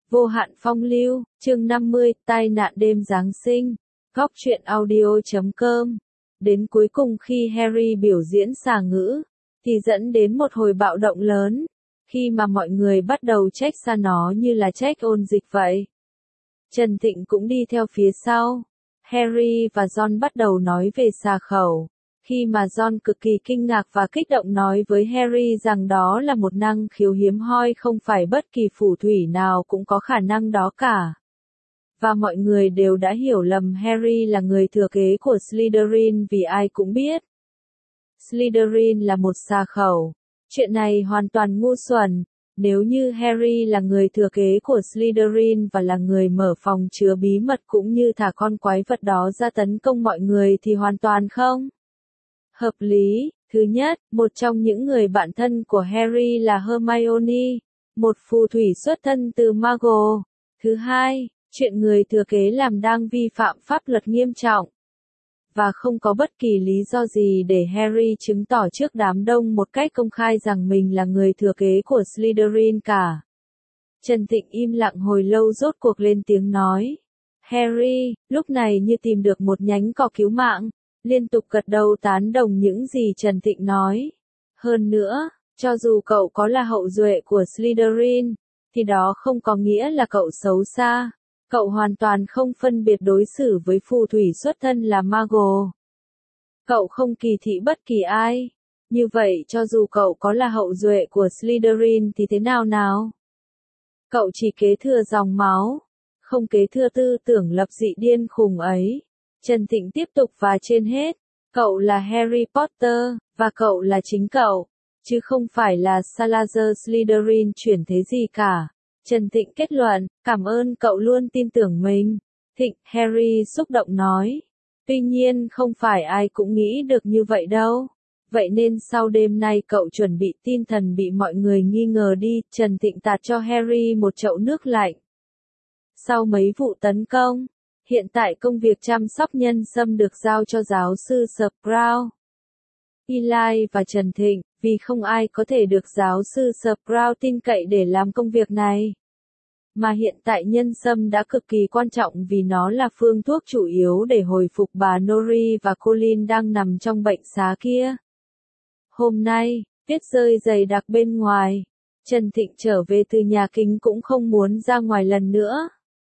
Vô hạn phong lưu, chương 50, tai nạn đêm Giáng sinh. Góc truyện audio.com. Đến cuối cùng khi Harry biểu diễn xà ngữ, thì dẫn đến một hồi bạo động lớn, khi mà mọi người bắt đầu trách xa nó như là trách ôn dịch vậy. Trần Thịnh cũng đi theo phía sau. Harry và Ron bắt đầu nói về xà khẩu. Khi mà Ron cực kỳ kinh ngạc và kích động nói với Harry rằng đó là một năng khiếu hiếm hoi, không phải bất kỳ phù thủy nào cũng có khả năng đó cả. Và mọi người đều đã hiểu lầm Harry là người thừa kế của Slytherin vì ai cũng biết Slytherin là một xà khẩu. Chuyện này hoàn toàn ngu xuẩn. Nếu như Harry là người thừa kế của Slytherin và là người mở phòng chứa bí mật cũng như thả con quái vật đó ra tấn công mọi người thì hoàn toàn không hợp lý. Thứ nhất, một trong những người bạn thân của Harry là Hermione, một phù thủy xuất thân từ Muggle. Thứ hai, chuyện người thừa kế làm đang vi phạm pháp luật nghiêm trọng. Và không có bất kỳ lý do gì để Harry chứng tỏ trước đám đông một cách công khai rằng mình là người thừa kế của Slytherin cả. Trần Thịnh im lặng hồi lâu rốt cuộc lên tiếng nói. Harry, lúc này như tìm được một nhánh cỏ cứu mạng, liên tục gật đầu tán đồng những gì Trần Thịnh nói. Hơn nữa, cho dù cậu có là hậu duệ của Slytherin, thì đó không có nghĩa là cậu xấu xa. Cậu hoàn toàn không phân biệt đối xử với phù thủy xuất thân là Muggle. Cậu không kỳ thị bất kỳ ai. Như vậy cho dù cậu có là hậu duệ của Slytherin thì thế nào nào? Cậu chỉ kế thừa dòng máu, không kế thừa tư tưởng lập dị điên khùng ấy. Trần Thịnh tiếp tục và trên hết, cậu là Harry Potter, và cậu là chính cậu, chứ không phải là Salazar Slytherin chuyển thế gì cả. Trần Thịnh kết luận, cảm ơn cậu luôn tin tưởng mình. Thịnh, Harry xúc động nói. Tuy nhiên không phải ai cũng nghĩ được như vậy đâu. Vậy nên sau đêm nay cậu chuẩn bị tin thần bị mọi người nghi ngờ đi. Trần Thịnh tạt cho Harry một chậu nước lạnh. Sau mấy vụ tấn công, hiện tại công việc chăm sóc nhân xâm được giao cho giáo sư Sprout, Eli và Trần Thịnh, vì không ai có thể được giáo sư Sprout tin cậy để làm công việc này. Mà hiện tại nhân sâm đã cực kỳ quan trọng vì nó là phương thuốc chủ yếu để hồi phục bà Nori và Colin đang nằm trong bệnh xá kia. Hôm nay, tuyết rơi dày đặc bên ngoài. Trần Thịnh trở về từ nhà kính cũng không muốn ra ngoài lần nữa.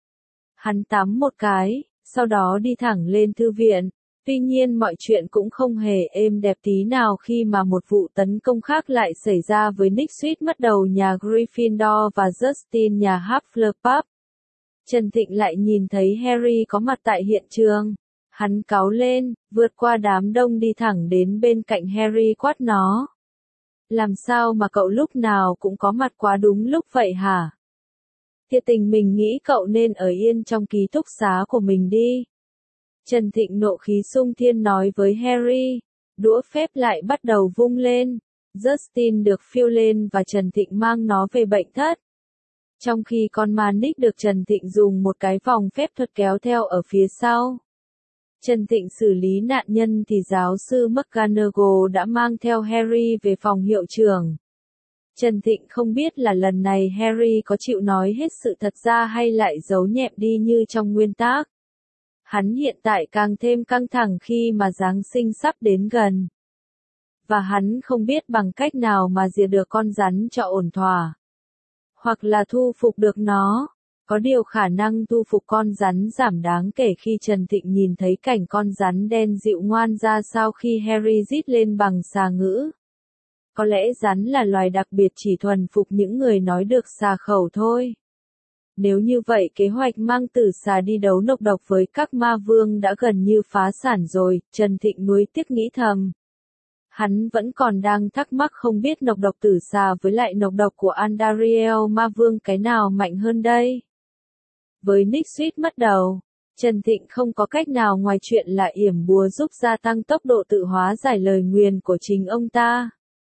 Hắn tắm một cái, sau đó đi thẳng lên thư viện. Tuy nhiên mọi chuyện cũng không hề êm đẹp tí nào khi mà một vụ tấn công khác lại xảy ra với Nick suýt mất đầu nhà Gryffindor và Justin nhà Hufflepuff. Trần Thịnh lại nhìn thấy Harry có mặt tại hiện trường. Hắn cáu lên, vượt qua đám đông đi thẳng đến bên cạnh Harry quát nó. Làm sao mà cậu lúc nào cũng có mặt quá đúng lúc vậy hả? Thiệt tình mình nghĩ cậu nên ở yên trong ký túc xá của mình đi. Trần Thịnh nộ khí xung thiên nói với Harry. Đũa phép lại bắt đầu vung lên. Justin được phiêu lên và Trần Thịnh mang nó về bệnh thất. Trong khi con ma Nick được Trần Thịnh dùng một cái vòng phép thuật kéo theo ở phía sau. Trần Thịnh xử lý nạn nhân thì giáo sư McGonagall đã mang theo Harry về phòng hiệu trưởng. Trần Thịnh không biết là lần này Harry có chịu nói hết sự thật ra hay lại giấu nhẹm đi như trong nguyên tắc. Hắn hiện tại càng thêm căng thẳng khi mà Giáng sinh sắp đến gần. Và hắn không biết bằng cách nào mà diệt được con rắn cho ổn thỏa. Hoặc là thu phục được nó. Có điều khả năng thu phục con rắn giảm đáng kể khi Trần Thịnh nhìn thấy cảnh con rắn đen dịu ngoan ra sau khi Harry rít lên bằng xà ngữ. Có lẽ rắn là loài đặc biệt chỉ thuần phục những người nói được xà khẩu thôi. Nếu như vậy kế hoạch mang tử xà đi đấu nọc độc với các ma vương đã gần như phá sản rồi, Trần Thịnh nuối tiếc nghĩ thầm. Hắn vẫn còn đang thắc mắc không biết nọc độc tử xà với lại nọc độc của Andariel ma vương cái nào mạnh hơn đây. Với Nick suýt mất đầu, Trần Thịnh không có cách nào ngoài chuyện là yểm bùa giúp gia tăng tốc độ tự hóa giải lời nguyền của chính ông ta.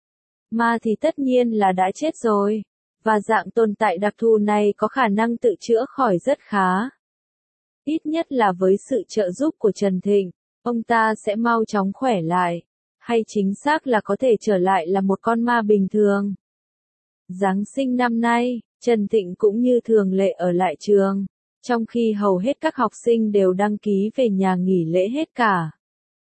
Ma thì tất nhiên là đã chết rồi. Và dạng tồn tại đặc thù này có khả năng tự chữa khỏi rất khá. Ít nhất là với sự trợ giúp của Trần Thịnh, ông ta sẽ mau chóng khỏe lại. Hay chính xác là có thể trở lại là một con ma bình thường. Giáng sinh năm nay, Trần Thịnh cũng như thường lệ ở lại trường, trong khi hầu hết các học sinh đều đăng ký về nhà nghỉ lễ hết cả.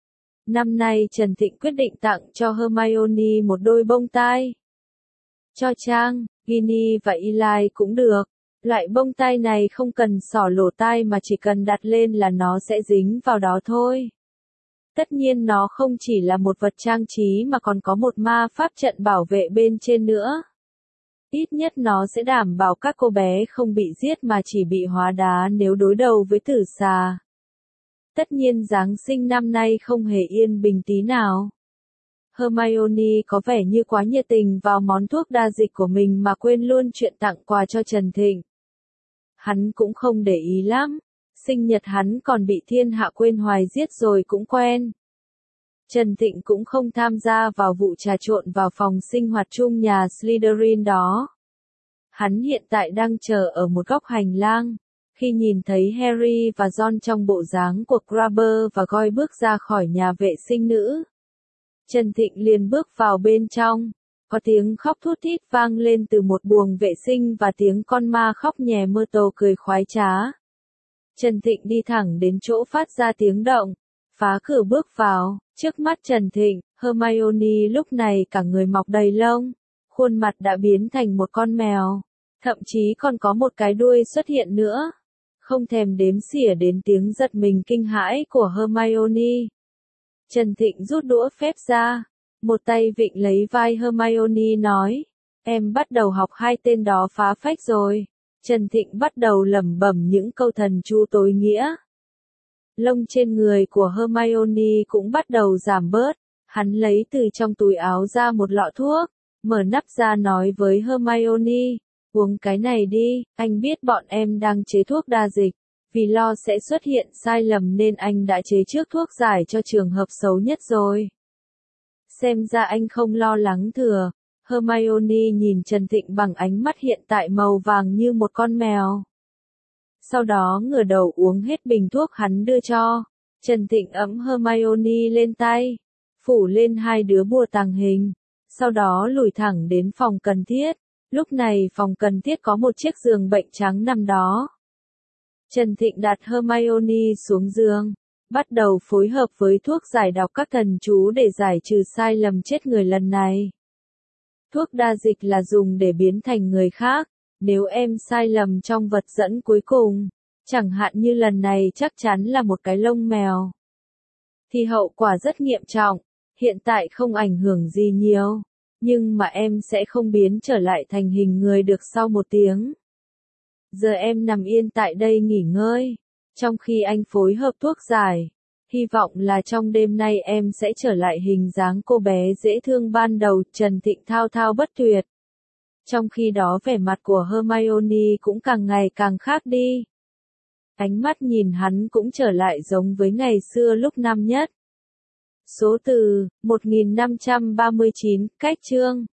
Năm nay Trần Thịnh quyết định tặng cho Hermione một đôi bông tai. Cho Trang, Ginny và Eli cũng được. Loại bông tai này không cần xỏ lỗ tai mà chỉ cần đặt lên là nó sẽ dính vào đó thôi. Tất nhiên nó không chỉ là một vật trang trí mà còn có một ma pháp trận bảo vệ bên trên nữa. Ít nhất nó sẽ đảm bảo các cô bé không bị giết mà chỉ bị hóa đá nếu đối đầu với tử xà. Tất nhiên Giáng sinh năm nay không hề yên bình tí nào. Hermione có vẻ như quá nhiệt tình vào món thuốc đa dịch của mình mà quên luôn chuyện tặng quà cho Trần Thịnh. Hắn cũng không để ý lắm, sinh nhật hắn còn bị thiên hạ quên hoài giết rồi cũng quen. Trần Thịnh cũng không tham gia vào vụ trà trộn vào phòng sinh hoạt chung nhà Slytherin đó. Hắn hiện tại đang chờ ở một góc hành lang. Khi nhìn thấy Harry và Ron trong bộ dáng của Grabber và Goyle bước ra khỏi nhà vệ sinh nữ, Trần Thịnh liền bước vào bên trong. Có tiếng khóc thút thít vang lên từ một buồng vệ sinh và tiếng con ma khóc nhè mơ tô cười khoái trá. Trần Thịnh đi thẳng đến chỗ phát ra tiếng động, phá cửa bước vào. Trước mắt Trần Thịnh, Hermione lúc này cả người mọc đầy lông, khuôn mặt đã biến thành một con mèo, thậm chí còn có một cái đuôi xuất hiện nữa. Không thèm đếm xỉa đến tiếng giật mình kinh hãi của Hermione. Trần Thịnh rút đũa phép ra, một tay vịn lấy vai Hermione nói, em bắt đầu học hai tên đó phá phách rồi. Trần Thịnh bắt đầu lẩm bẩm những câu thần chú tối nghĩa. Lông trên người của Hermione cũng bắt đầu giảm bớt, hắn lấy từ trong túi áo ra một lọ thuốc, mở nắp ra nói với Hermione, uống cái này đi, anh biết bọn em đang chế thuốc đa dịch, vì lo sẽ xuất hiện sai lầm nên anh đã chế trước thuốc giải cho trường hợp xấu nhất rồi. Xem ra anh không lo lắng thừa. Hermione nhìn Trần Thịnh bằng ánh mắt hiện tại màu vàng như một con mèo. Sau đó ngửa đầu uống hết bình thuốc hắn đưa cho. Trần Thịnh ẫm Hermione lên tay, phủ lên hai đứa bùa tàng hình, sau đó lùi thẳng đến phòng cần thiết. Lúc này phòng cần thiết có một chiếc giường bệnh trắng nằm đó. Trần Thịnh đặt Hermione xuống giường, bắt đầu phối hợp với thuốc giải đọc các thần chú để giải trừ sai lầm chết người lần này. Thuốc đa dịch là dùng để biến thành người khác, nếu em sai lầm trong vật dẫn cuối cùng, chẳng hạn như lần này chắc chắn là một cái lông mèo, thì hậu quả rất nghiêm trọng. Hiện tại không ảnh hưởng gì nhiều, nhưng mà em sẽ không biến trở lại thành hình người được sau 1 tiếng. Giờ em nằm yên tại đây nghỉ ngơi, trong khi anh phối hợp thuốc giải. Hy vọng là trong đêm nay em sẽ trở lại hình dáng cô bé dễ thương ban đầu. Trần Thịnh thao thao bất tuyệt. Trong khi đó vẻ mặt của Hermione cũng càng ngày càng khác đi. Ánh mắt nhìn hắn cũng trở lại giống với ngày xưa lúc năm nhất. Số từ 1539, cách chương